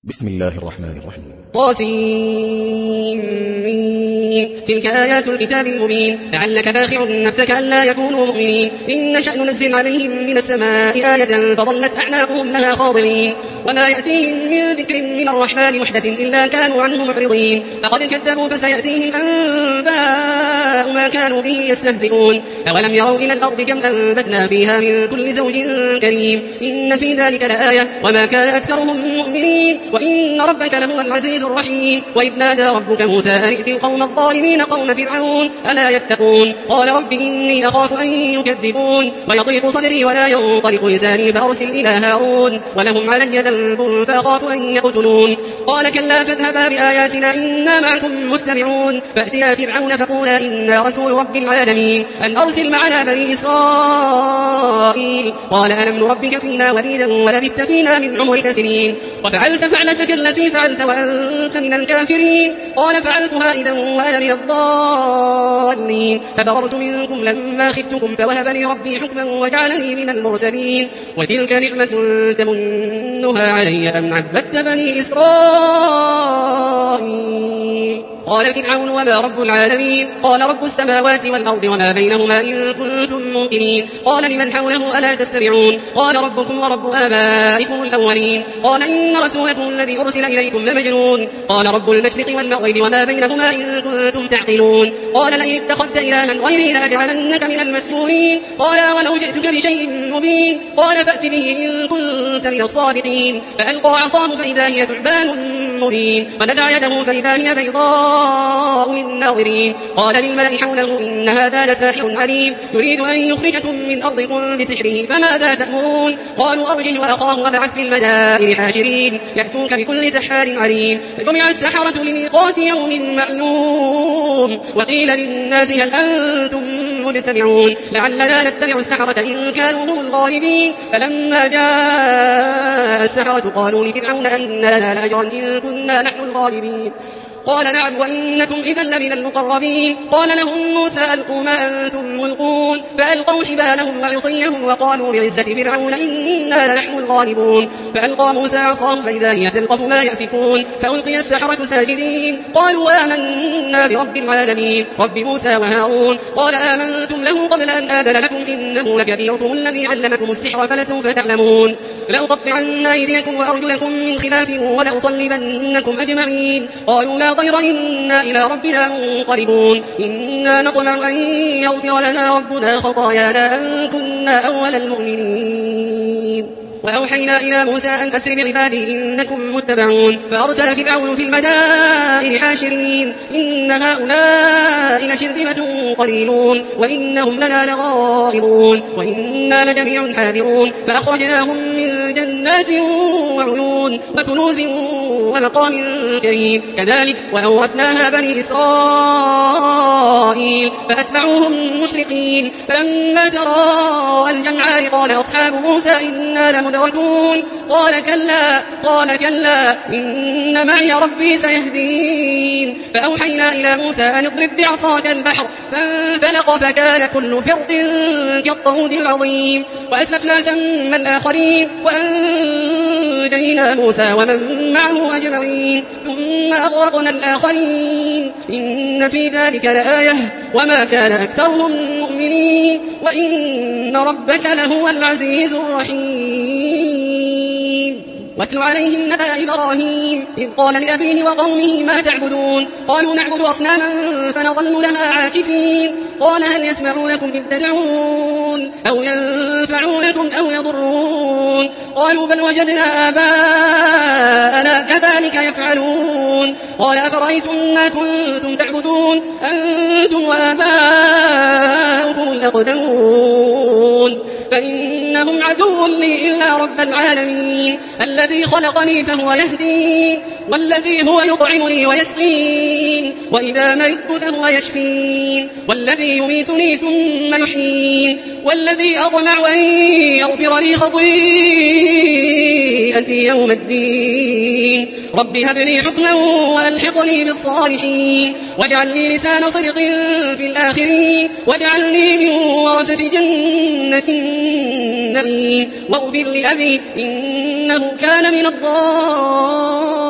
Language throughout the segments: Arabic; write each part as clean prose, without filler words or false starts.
بسم الله الرحمن الرحيم. طاسين. تلك آيات الكتاب المبين. لعلك باخع نفسك ألا يكونوا مؤمنين. إن نشأ ننزل عليهم من السماء آية فظلت أعناقهم لها خاضعين وما يأتيهم من ذكر من الرحمن محدث إلا كانوا عنه معرضين. فقد كذبوا فسيأتيهم أنباء ما كانوا به يستهزئون. أولم يروا إلى الأرض كم أنبتنا فيها من كل زوج كريم إن في ذلك لآية وما كان أكثرهم مؤمنين وإن ربك لهو العزيز الرحيم. وإذ نادى ربك موسى أن ائت القوم الظالمين قوم فرعون ألا يتقون قال رب إني أخاف أن يكذبون ويضيق صدري ولا ينطلق لساني فأرسل إلى هارون ولهم علي ذنب فأخاف أن يقتلون. قال كلا فاذهبا بآياتنا إنا معكم مستمعون فأتيا فرعون فقولا إنا رسول رب العالمين أن أرسل معنا بني إسرائيل. قال ألم نربك فينا وليدا ولبثت فينا من عمرك سنين وفعلت فعلتك التي فعلت وأنت من الكافرين. قال فعلتها إذا وأنا من الضالين ففررت منكم لما خفتكم فوهب لي ربي حكما وجعلني من المرسلين. وتلك نعمة تمنها علي أن عبدت بني إسرائيل. قال فرعون وما رب العالمين قال رب السماوات والأرض وما بينهما إن كنتم موقنين. قال لمن حوله ألا تستمعون قال ربكم ورب آبائكم الأولين. قال إن رسولكم الذي أرسل إليكم لمجنون. قال رب المشرق والمغرب وما بينهما إن كنتم تعقلون. قال لئن اتخذت إلها غيري لأجعلنك من المسجونين. قال ولو جئتك بشيء مبين قال فأت به إن كنت من الصادقين. فألقى عصاه فإذا هي ثعبان مبين ونزع يده فإذا هي بيضاء للناظرين. قال للملأ حوله إن هذا لساحر عليم يريد أن يخرجكم من أرضكم بسحره فماذا تأمرون. قالوا أرجه وأخاه وابعث في المدائن حاشرين يأتوك بكل سحار عليم. فجمع السحرة لميقات يوم معلوم وقيل للناس هل أنتم مجتمعون لعلنا نتبع السحرة إن كانوا هم الغالبين. فلما جاء السحرة قالوا لفرعون أئنا لأجرا إن كنا نحن الغالبين. قال نعم وإنكم إذا لمن المقربين. قال لهم موسى ألقوا ما أنتم ملقون فألقوا حبالهم وعصيهم وقالوا بعزة فرعون إنا لنحن الغالبون. فألقى موسى عصاه فإذا هي تلقف ما يأفكون فألقي السحرة ساجدين قالوا آمنا برب العالمين رب موسى وهارون. قال آمنتم له قبل أن آذن لكم إنه لكبيركم الذي علمكم السحر فلسوف تعلمون. لأقطعن أيديكم وأرجلكم من خلاف ولأصلبنكم أجمعين. قالوا لا ضير إنا إلى ربنا منقلبون. إنا نطمع أن يغفر لنا ربنا خطايانا أن كنا أول المؤمنين. وأوحينا إلى موسى أن أسر بعبادي إنكم متبعون. فأرسل فرعون في المدائن حاشرين إن هؤلاء لشرذمة قليلون وإنهم لنا لغائظون وإنا لجميع حاذرون. فأخرجناهم من جنات وعيون وكنوز ومقام كريم. كذلك وأورثناها بني إسرائيل فأتبعوهم مشرقين. فلما تراءى الجمعان قال أصحاب موسى إنا لمدركون. قال كلا إن معي ربي سيهدين. فأوحينا إلى موسى أن اضرب بعصاك البحر فانفلق فكان كل فرق كالطود العظيم. وأسلفنا ثم الآخرين وأنجينا موسى ومن معه أجمعين ثم أغرقنا الآخرين. إن في ذلك لآية وما كان أكثرهم مؤمنين وإن ربك لهو العزيز الرحيم. واتل عليهم نبأ إبراهيم إذ قال لأبيه وقومه ما تعبدون. قالوا نعبد أصناما فنظل لها عاكفين. قال هل يسمعونكم إذ تدعون أو ينفعونكم أو يضرون. قالوا بل وجدنا آباءنا كذلك يفعلون. قال أفرأيتم ما كنتم تعبدون أنتم وآباؤكم الأقدمون فإنهم عدو لي إلا رب العالمين الذي خلقني فهو يهدين والذي هو يطعمني ويسقين وإذا مرضت فهو يشفين والذي يميتني ثم يحيين والذي أطمع أن يغفر لي خطيئتي يوم الدين. رب هب لي حكما وألحقني بالصالحين واجعل لي لسان صدق في الآخرين واجعلني من ورثة جنة النعيم واغفر لأبي إنه كان من الضالين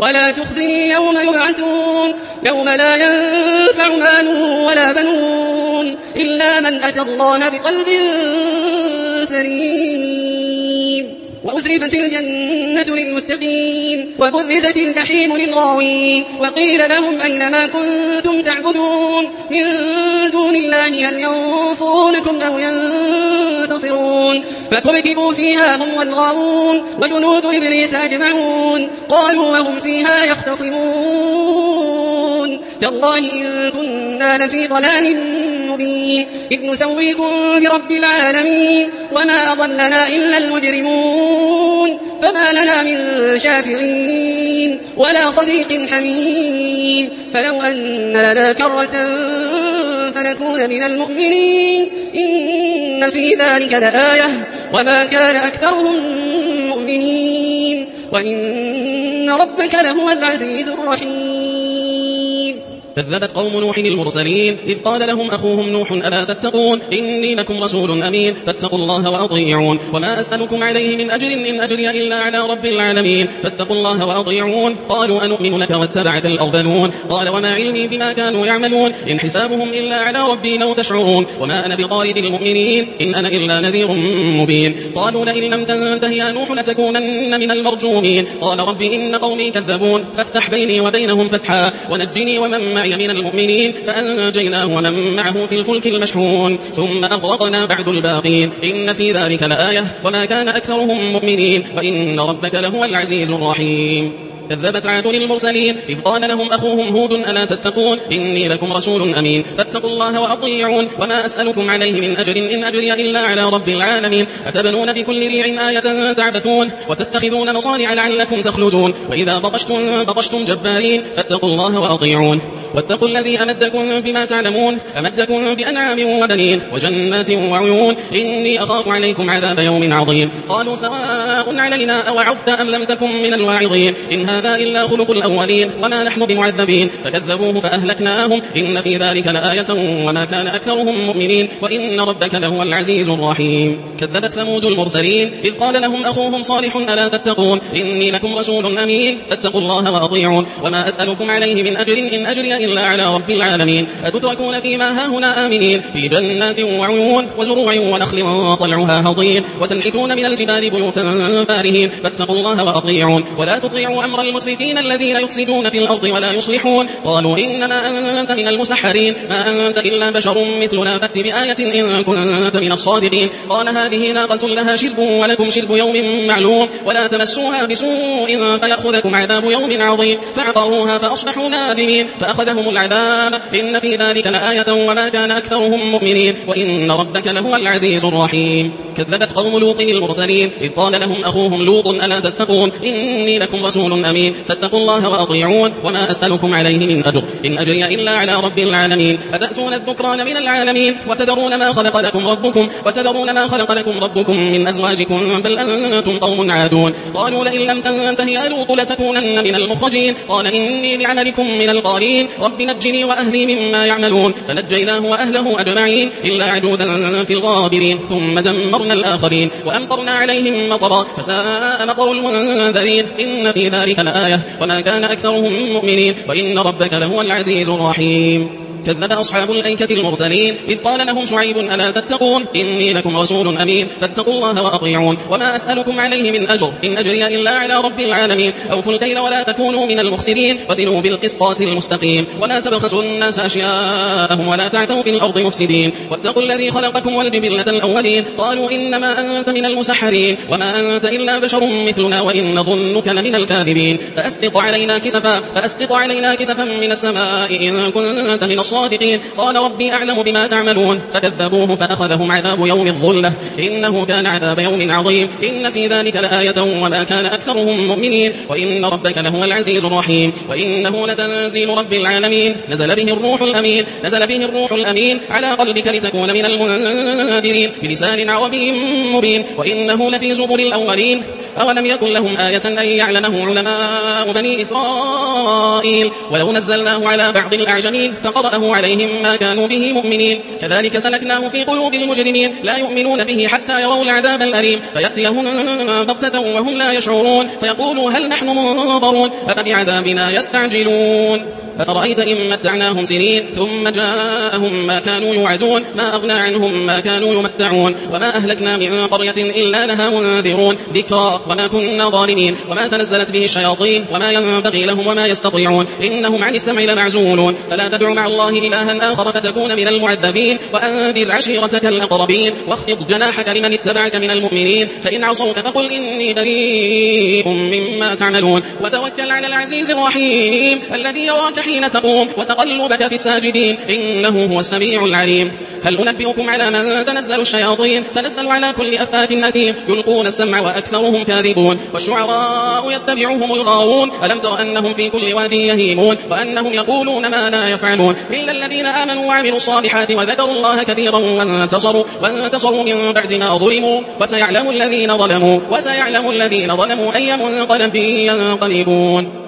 ولا تخزني يوم يبعثون يوم لا ينفع مال ولا بنون إلا من أتى الله بقلب سليم وأزرفت الجنة للمتقين وبرزت الجحيم للغاوين وقيل لهم أين ما كنتم تعبدون من دون الله هل ينصرونكم أو ينتصرون فكبكبوا فيها هم والغاوون وجنود إبليس أجمعون قالوا وهم فيها يختصمون تالله إن كنا لفي ضلال مبين إذ نسويكم برب العالمين وما أضلنا إلا المجرمون فما لنا من شافعين ولا صديق حميم فلو أن لنا كرة فنكون من المؤمنين إن في ذلك لآية وما كان أكثرهم مؤمنين وإن ربك لهو العزيز الرحيم كذبت قوم نوح المرسلين إذ قال لهم أخوهم نوح ألا تتقون إني لكم رسول أمين فاتقوا الله وأطيعون وما أسألكم عليه من أجر إن أجري إلا على رب العالمين فاتقوا الله وأطيعون قالوا أنؤمن لك واتبعك الأرذلون قال وما علمي بما كانوا يعملون إن حسابهم إلا على ربي لو تشعرون وما أنا بطارد المؤمنين إن أنا إلا نذير مبين قالوا لئن لم تنته يا نوح لتكونن من المرجومين قال رب إن قومي كذبون فافتح بيني وبينهم فتحا ونجني ومن من المؤمنين فأنجيناه ومن معه في الفلك المشحون ثم أغرقنا بعد الباقين إن في ذلك لآية وما كان أكثرهم مؤمنين وإن ربك لهو العزيز الرحيم كذبت عاد المرسلين إذ قال لهم أخوهم هود ألا تتقون إني لكم رسول أمين فاتقوا الله وأطيعون وما أسألكم عليه من أجر إن أجري إلا على رب العالمين أتبنون بكل ريع آية تعبثون وتتخذون مصانع لعلكم تخلدون وإذا بطشتم جبارين فاتقوا الله وأطيعون واتقوا الذي أمدكم بما تعلمون أمدكم بأنعام وبنين وجنات وعيون إني أخاف عليكم عذاب يوم عظيم قالوا سواء علينا أوعظت أم لم تكن من الواعظين إن هذا إلا خلق الأولين وما نحن بمعذبين فكذبوه فأهلكناهم إن في ذلك لآية وما كان أكثرهم مؤمنين وإن ربك لهو العزيز الرحيم كذبت ثمود المرسلين إذ قال لهم أخوهم صالح ألا تتقون إني لكم رسول أمين فاتقوا الله وأطيعون وما أسألكم عليه من أجر إن أجري إلا على رب العالمين أتتركون فيما هاهنا آمنين في جنات وعيون وزروع ونخل طلعها هضيم وتنحتون من الجبال بيوتا فارهين فاتقوا الله وأطيعون ولا تطيعوا أمر المسرفين الذين يفسدون في الأرض ولا يصلحون قالوا إنما أنت من المسحرين ما أنت إلا بشر مثلنا فأت بآية إن كنت من الصادقين قال هذه ناقة لها شرب ولكم شرب يوم معلوم ولا تمسوها بسوء فيأخذكم عذاب يوم عظيم فعقروها فأصبحوا نادمين فأخذهم العذاب إن في ذلك لآية وما كان أكثرهم مؤمنين وإن ربك لهو العزيز الرحيم كذبت قوم لوط المرسلين إذ قال لهم أخوهم لوط ألا تتقون إني لكم رسول أمين فاتقوا الله وأطيعون وما أسألكم عليه من أجر إن أجري إلا على رب العالمين أتأتون الذكران من العالمين وتذرون ما خلق لكم ربكم من أزواجكم بل أنتم قوم عادون قالوا لئن لم تنته يا لوط لتكونن من المخرجين قال إني لعملكم من القالين رب نجني وأهلي مما يعملون فنجيناه وأهله أجمعين إلا عجوزا في الغابرين ثم دمرنا الآخرين وأمطرنا عليهم مطرا فساء مطر المنذرين إن في ذلك لآية وما كان أكثرهم مؤمنين وإن ربك لهو العزيز الرحيم كذب أصحاب الأيكة المرسلين إذ قال لهم شعيب ألا تتقون إني لكم رسول أمين فاتقوا الله وأطيعون وما أسألكم عليه من أجر إن أجري إلا على رب العالمين أوفوا الكيل ولا تكونوا من المخسرين وزنوا بالقسطاس المستقيم ولا تبخسوا الناس أشياءهم ولا تعثوا في الأرض مفسدين واتقوا الذي خلقكم والجبلة الأولين قالوا إنما أنت من المسحرين وما أنت إلا بشر مثلنا وإن ظنك لمن الكاذبين فأسقط علينا كسفا من السماء إن كنت من الصادقين قال ربي أعلم بما تعملون فكذبوه فأخذهم عذاب يوم الظلة إنه كان عذاب يوم عظيم إن في ذلك لآية وما كان أكثرهم مؤمنين وإن ربك لهو العزيز الرحيم وإنه لتنزيل رب العالمين نزل به الروح الأمين على قلبك لتكون من المنذرين بلسان عربي مبين وإنه لفي زبر الأولين أولم يكن لهم آية أن يعلمه علماء بني إسرائيل ولو نزلناه على بعض الأعجمين فقرأه الله عليهم ما كانوا به مؤمنين كذلك سلكناه في قلوب المجرمين لا يؤمنون به حتى يروا العذاب الأليم فيأتيهم بغتة وهم لا يشعرون فيقولوا هل نحن منظرون أفبعذابنا يستعجلون أفرأيت إن متعناهم سنين ثم جاءهم ما كانوا يوعدون ما أغنى عنهم ما كانوا يمتعون وما أهلكنا من قرية إلا لها منذرون ذكرى وما كنا ظالمين وما تنزلت به الشياطين وما ينبغي لهم وما يستطيعون إنهم عن السمع لمعزولون فلا تدع مع الله إلها آخر فتكون من المعذبين وأنذر عشيرتك الأقربين واخفض جناحك لمن اتبعك من المؤمنين فإن عصوك فقل إني بريء مما تعملون وتوكل على العزيز الرحيم الذي يراك حين تقوم وتقلبك في الساجدين إنه هو السميع العليم هل أنبئكم على من تنزل الشياطين تنزل على كل أفاك أثيم يلقون السمع وأكثرهم كاذبون والشعراء يتبعهم الغاوون ألم تر أنهم في كل واد يهيمون وأنهم يقولون ما لا يفعلون إلا الذين آمنوا وعملوا الصالحات وذكروا الله كثيرا وانتصروا من بعد ما ظلموا وسيعلم الذين ظلموا أي منقلب ينقلبون